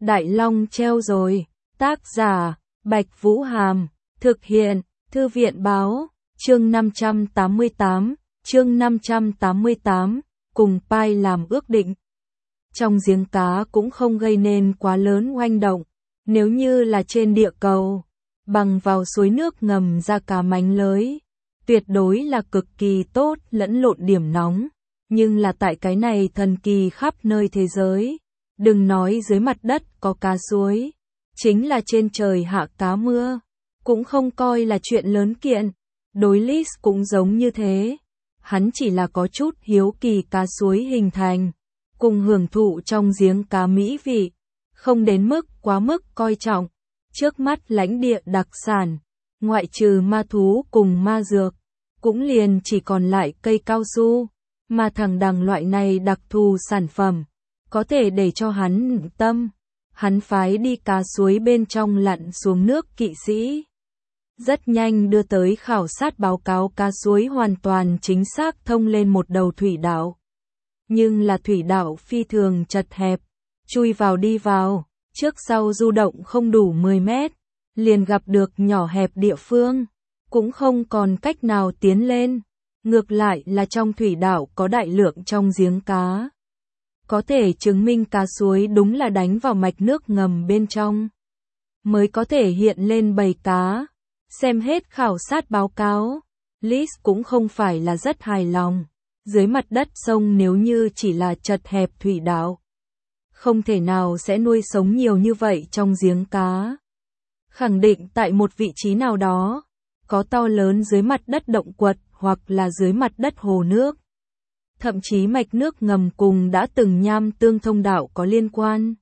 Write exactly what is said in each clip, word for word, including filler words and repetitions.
Đại Long treo rồi. Tác giả, Bạch Vũ Hàm. Thực hiện, Thư viện báo. Chương năm trăm tám mươi tám. Chương năm trăm tám mươi tám. Cùng Pai làm ước định. Trong giếng cá cũng không gây nên quá lớn oanh động. Nếu như là trên địa cầu, bằng vào suối nước ngầm ra cá mánh lới, tuyệt đối là cực kỳ tốt lẫn lộn điểm nóng. Nhưng là tại cái này thần kỳ khắp nơi thế giới, đừng nói dưới mặt đất có cá suối, chính là trên trời hạ cá mưa, cũng không coi là chuyện lớn kiện. Đối Liz cũng giống như thế, hắn chỉ là có chút hiếu kỳ cá suối hình thành, cùng hưởng thụ trong giếng cá mỹ vị, không đến mức quá mức coi trọng. Trước mắt lãnh địa đặc sản, ngoại trừ ma thú cùng ma dược, cũng liền chỉ còn lại cây cao su, mà thằng đằng loại này đặc thù sản phẩm, có thể để cho hắn tâm. Hắn phái đi cá suối bên trong lặn xuống nước kỵ sĩ, rất nhanh đưa tới khảo sát báo cáo cá suối hoàn toàn chính xác thông lên một đầu thủy đạo. Nhưng là thủy đạo phi thường chật hẹp, chui vào đi vào, trước sau du động không đủ mười mét, liền gặp được nhỏ hẹp địa phương, cũng không còn cách nào tiến lên. Ngược lại là trong thủy đạo có đại lượng trong giếng cá, có thể chứng minh cá suối đúng là đánh vào mạch nước ngầm bên trong, mới có thể hiện lên bầy cá. Xem hết khảo sát báo cáo, Liz cũng không phải là rất hài lòng. Dưới mặt đất sông nếu như chỉ là chật hẹp thủy đạo, không thể nào sẽ nuôi sống nhiều như vậy trong giếng cá. Khẳng định tại một vị trí nào đó, có to lớn dưới mặt đất động quật hoặc là dưới mặt đất hồ nước. Thậm chí mạch nước ngầm cùng đã từng nham tương thông đạo có liên quan.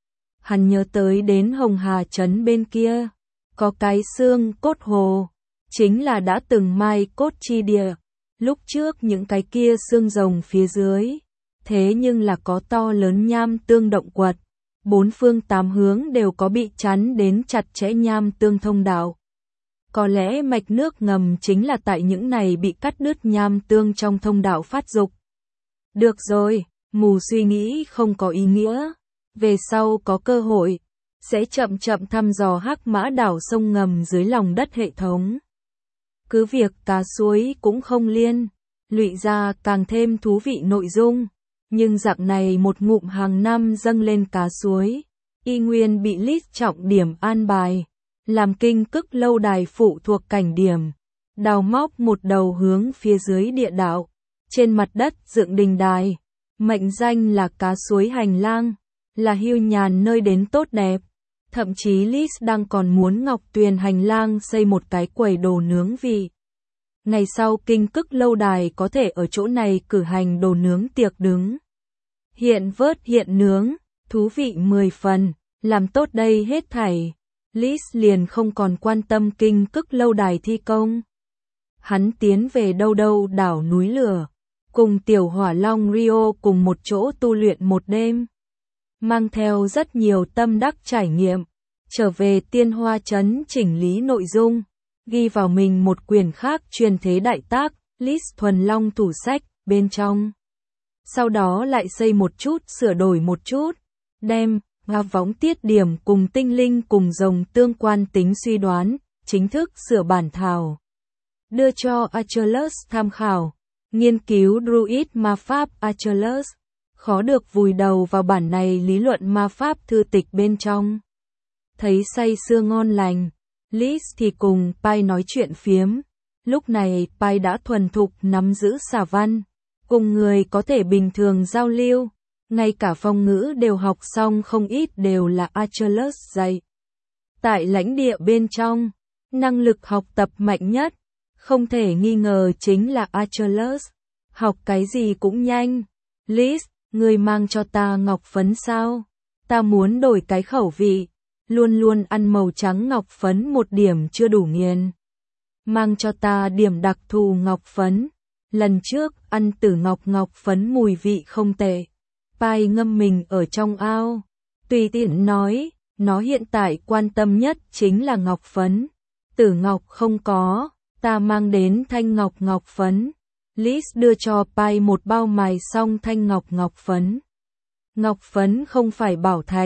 Hắn nhớ tới đến Hồng Hà trấn bên kia, có cái xương cốt hồ, chính là đã từng mai cốt chi địa. Lúc trước những cái kia xương rồng phía dưới, thế nhưng là có to lớn nham tương động quật, bốn phương tám hướng đều có bị chắn đến chặt chẽ nham tương thông đạo. Có lẽ mạch nước ngầm chính là tại những này bị cắt đứt nham tương trong thông đạo phát dục. Được rồi, mù suy nghĩ không có ý nghĩa. Về sau có cơ hội, sẽ chậm chậm thăm dò Hắc Mã đảo sông ngầm dưới lòng đất hệ thống. Cứ việc cá suối cũng không liên lụy ra càng thêm thú vị nội dung, nhưng dạng này một ngụm hàng năm dâng lên cá suối, y nguyên bị Liz trọng điểm an bài, làm kinh cức lâu đài phụ thuộc cảnh điểm, đào móc một đầu hướng phía dưới địa đạo, trên mặt đất dựng đình đài, mệnh danh là cá suối hành lang, là hưu nhàn nơi đến tốt đẹp. Thậm chí Liz đang còn muốn Ngọc Tuyền hành lang xây một cái quầy đồ nướng vị. Ngày sau kinh cức lâu đài có thể ở chỗ này cử hành đồ nướng tiệc đứng. Hiện vớt hiện nướng, thú vị mười phần, làm tốt đây hết thảy. Liz liền không còn quan tâm kinh cức lâu đài thi công. Hắn tiến về đâu đâu đảo núi lửa, cùng tiểu hỏa long Rio cùng một chỗ tu luyện một đêm. Mang theo rất nhiều tâm đắc trải nghiệm, trở về Tiên Hoa trấn chỉnh lý nội dung, ghi vào mình một quyển khác truyền thế đại tác, Liz thuần long thủ sách, bên trong. Sau đó lại xây một chút sửa đổi một chút, đem nga võng tiết điểm cùng tinh linh cùng rồng tương quan tính suy đoán, chính thức sửa bản thảo. Đưa cho Achilles tham khảo, nghiên cứu Druid ma pháp Achilles, khó được vùi đầu vào bản này lý luận ma pháp thư tịch bên trong. Thấy say sưa ngon lành, Liz thì cùng Pai nói chuyện phiếm. Lúc này Pai đã thuần thục nắm giữ xả văn, cùng người có thể bình thường giao lưu, ngay cả phong ngữ đều học xong không ít đều là Achilles dạy. Tại lãnh địa bên trong, năng lực học tập mạnh nhất, không thể nghi ngờ chính là Achilles. Học cái gì cũng nhanh. Liz, người mang cho ta ngọc phấn sao? Ta muốn đổi cái khẩu vị, luôn luôn ăn màu trắng ngọc phấn một điểm chưa đủ nghiền. Mang cho ta điểm đặc thù ngọc phấn. Lần trước ăn tử ngọc ngọc phấn mùi vị không tệ. Pai ngâm mình ở trong ao, tùy tiện nói, nó hiện tại quan tâm nhất chính là ngọc phấn. Tử ngọc không có, ta mang đến thanh ngọc ngọc phấn. Liz đưa cho Pai một bao mài xong thanh ngọc ngọc phấn. Ngọc phấn không phải bảo thạch,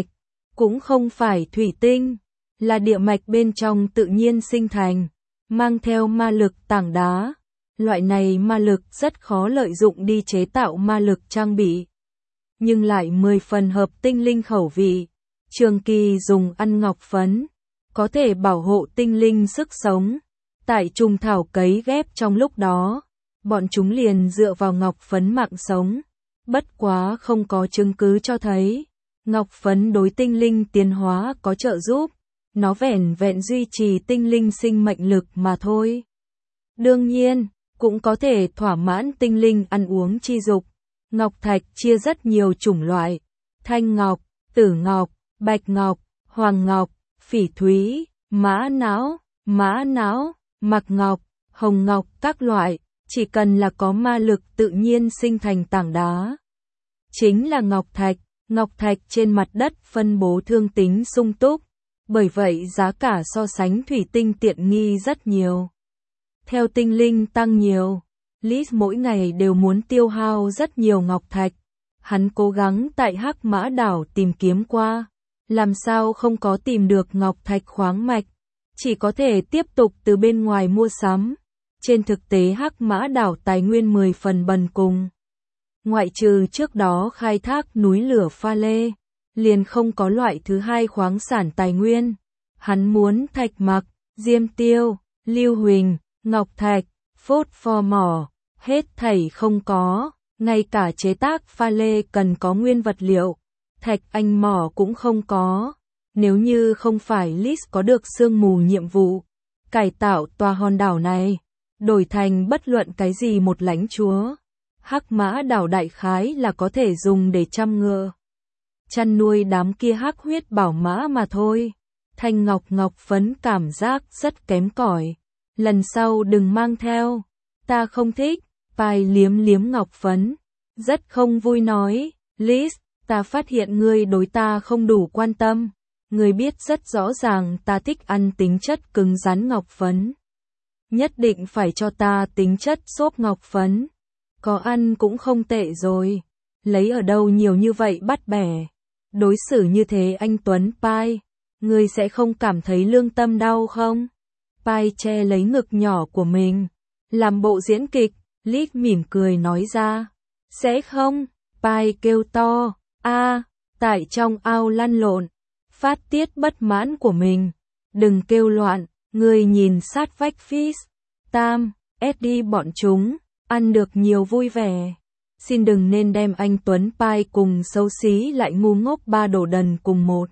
cũng không phải thủy tinh, là địa mạch bên trong tự nhiên sinh thành, mang theo ma lực tảng đá. Loại này ma lực rất khó lợi dụng đi chế tạo ma lực trang bị, nhưng lại mười phần hợp tinh linh khẩu vị. Trường kỳ dùng ăn ngọc phấn, có thể bảo hộ tinh linh sức sống. Tại trùng thảo cấy ghép trong lúc đó, bọn chúng liền dựa vào ngọc phấn mạng sống. Bất quá không có chứng cứ cho thấy ngọc phấn đối tinh linh tiến hóa có trợ giúp, nó vẻn vẹn duy trì tinh linh sinh mệnh lực mà thôi. Đương nhiên, cũng có thể thỏa mãn tinh linh ăn uống chi dục. Ngọc thạch chia rất nhiều chủng loại: thanh ngọc, tử ngọc, bạch ngọc, hoàng ngọc, phỉ thúy, mã não, mã não, mạc ngọc, hồng ngọc các loại, chỉ cần là có ma lực tự nhiên sinh thành tảng đá, chính là ngọc thạch. Ngọc thạch trên mặt đất phân bố thương tính sung túc, bởi vậy giá cả so sánh thủy tinh tiện nghi rất nhiều. Theo tinh linh tăng nhiều, Liz mỗi ngày đều muốn tiêu hao rất nhiều ngọc thạch. Hắn cố gắng tại Hắc Mã Đảo tìm kiếm qua, làm sao không có tìm được ngọc thạch khoáng mạch, chỉ có thể tiếp tục từ bên ngoài mua sắm. Trên thực tế Hắc Mã Đảo tài nguyên mười phần bần cùng. Ngoại trừ trước đó khai thác núi lửa pha lê, liền không có loại thứ hai khoáng sản tài nguyên. Hắn muốn thạch mặc, diêm tiêu, lưu huỳnh, ngọc thạch, phốt pho mỏ, hết thảy không có, ngay cả chế tác pha lê cần có nguyên vật liệu, thạch anh mỏ cũng không có. Nếu như không phải Liz có được sương mù nhiệm vụ, cải tạo tòa hòn đảo này, đổi thành bất luận cái gì một lãnh chúa, Hắc Mã Đảo đại khái là có thể dùng để chăm ngựa, chăn nuôi đám kia hắc huyết bảo mã mà thôi. Thanh ngọc ngọc phấn cảm giác rất kém cỏi, lần sau đừng mang theo, ta không thích. Pai liếm liếm ngọc phấn, rất không vui nói, Liz, ta phát hiện ngươi đối ta không đủ quan tâm, ngươi biết rất rõ ràng ta thích ăn tính chất cứng rắn ngọc phấn. Nhất định phải cho ta tính chất xốp ngọc phấn, có ăn cũng không tệ rồi, lấy ở đâu nhiều như vậy bắt bẻ. Đối xử như thế anh Tuấn Pai, ngươi sẽ không cảm thấy lương tâm đau không? Pai che lấy ngực nhỏ của mình, làm bộ diễn kịch. Liz mỉm cười nói ra, sẽ không. Pai kêu to, a, tại trong ao lăn lộn, phát tiết bất mãn của mình. Đừng kêu loạn, ngươi nhìn sát vách Fish, Tam, Eddie bọn chúng, ăn được nhiều vui vẻ. Xin đừng nên đem anh Tuấn Pai cùng xấu xí lại ngu ngốc ba đồ đần cùng một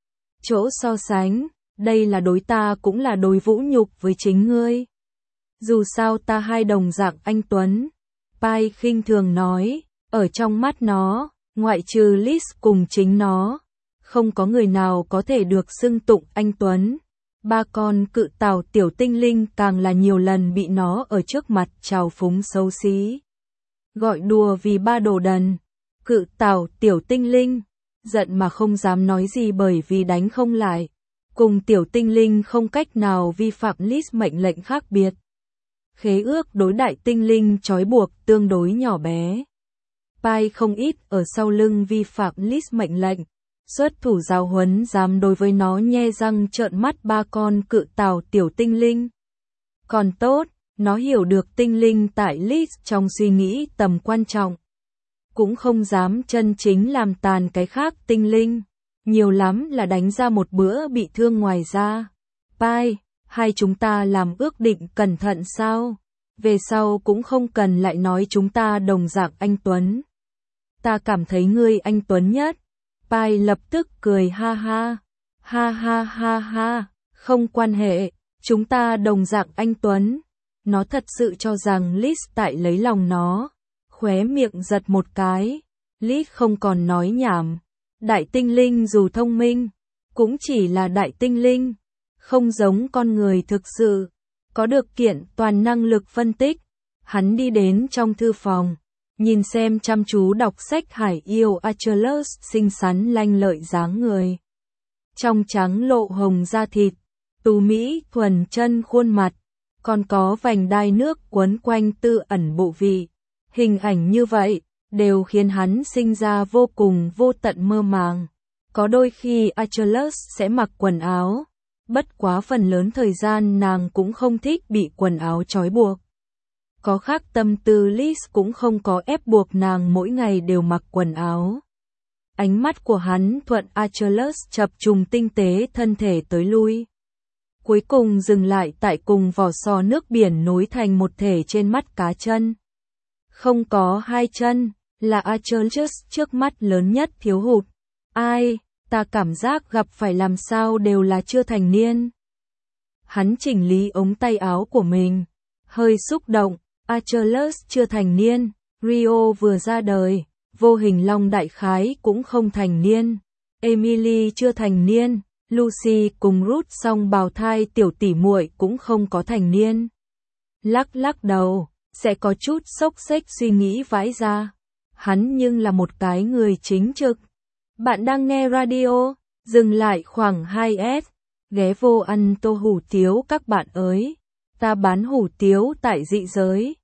chỗ so sánh, đây là đối ta cũng là đối vũ nhục với chính ngươi. Dù sao ta hai đồng dạng anh Tuấn. Pai khinh thường nói, ở trong mắt nó, ngoại trừ Liz cùng chính nó, không có người nào có thể được xưng tụng anh Tuấn. Ba con cự tảo tiểu tinh linh càng là nhiều lần bị nó ở trước mặt trào phúng xấu xí, gọi đùa vì ba đồ đần. Cự tảo tiểu tinh linh giận mà không dám nói gì bởi vì đánh không lại, cùng tiểu tinh linh không cách nào vi phạm Liz mệnh lệnh khác biệt. Khế ước đối đại tinh linh trói buộc tương đối nhỏ bé. Pai không ít ở sau lưng vi phạm Liz mệnh lệnh, xuất thủ giáo huấn dám đối với nó nhe răng trợn mắt ba con cự tảo tiểu tinh linh. Còn tốt, nó hiểu được tinh linh tại Liz trong suy nghĩ tầm quan trọng, cũng không dám chân chính làm tàn cái khác tinh linh, nhiều lắm là đánh ra một bữa bị thương ngoài ra. Pai, hai chúng ta làm ước định cẩn thận sao? Về sau cũng không cần lại nói chúng ta đồng dạng anh Tuấn. Ta cảm thấy ngươi anh Tuấn nhất. Pai lập tức cười ha ha. Ha ha ha ha, không quan hệ, chúng ta đồng dạng anh Tuấn. Nó thật sự cho rằng Liz tại lấy lòng nó. Khóe miệng giật một cái. Liz không còn nói nhảm. Đại tinh linh dù thông minh, cũng chỉ là đại tinh linh, không giống con người thực sự, có được kiện toàn năng lực phân tích. Hắn đi đến trong thư phòng, nhìn xem chăm chú đọc sách Hải yêu Achilles xinh xắn lanh lợi dáng người. Trong trắng lộ hồng da thịt, tú mỹ thuần chân khuôn mặt, còn có vành đai nước quấn quanh tư ẩn bộ vị. Hình ảnh như vậy, đều khiến hắn sinh ra vô cùng vô tận mơ màng. Có đôi khi Achilles sẽ mặc quần áo, bất quá phần lớn thời gian nàng cũng không thích bị quần áo trói buộc. Có khác tâm tư Liz cũng không có ép buộc nàng mỗi ngày đều mặc quần áo. Ánh mắt của hắn thuận Achilles chập trùng tinh tế thân thể tới lui. Cuối cùng dừng lại tại cùng vỏ sò nước biển nối thành một thể trên mắt cá chân. Không có hai chân, là Achilles trước mắt lớn nhất thiếu hụt. Ai, ta cảm giác gặp phải làm sao đều là chưa thành niên. Hắn chỉnh lý ống tay áo của mình, hơi xúc động. Achilles chưa thành niên, Rio vừa ra đời, vô hình long đại khái cũng không thành niên. Emily chưa thành niên, Lucy cùng Ruth song bào thai tiểu tỷ muội cũng không có thành niên. Lắc lắc đầu, sẽ có chút xốc xếch suy nghĩ vãi ra. Hắn nhưng là một cái người chính trực. Bạn đang nghe radio, dừng lại khoảng hai S, ghé vô ăn tô hủ tiếu các bạn ơi. Ta bán hủ tiếu tại dị giới.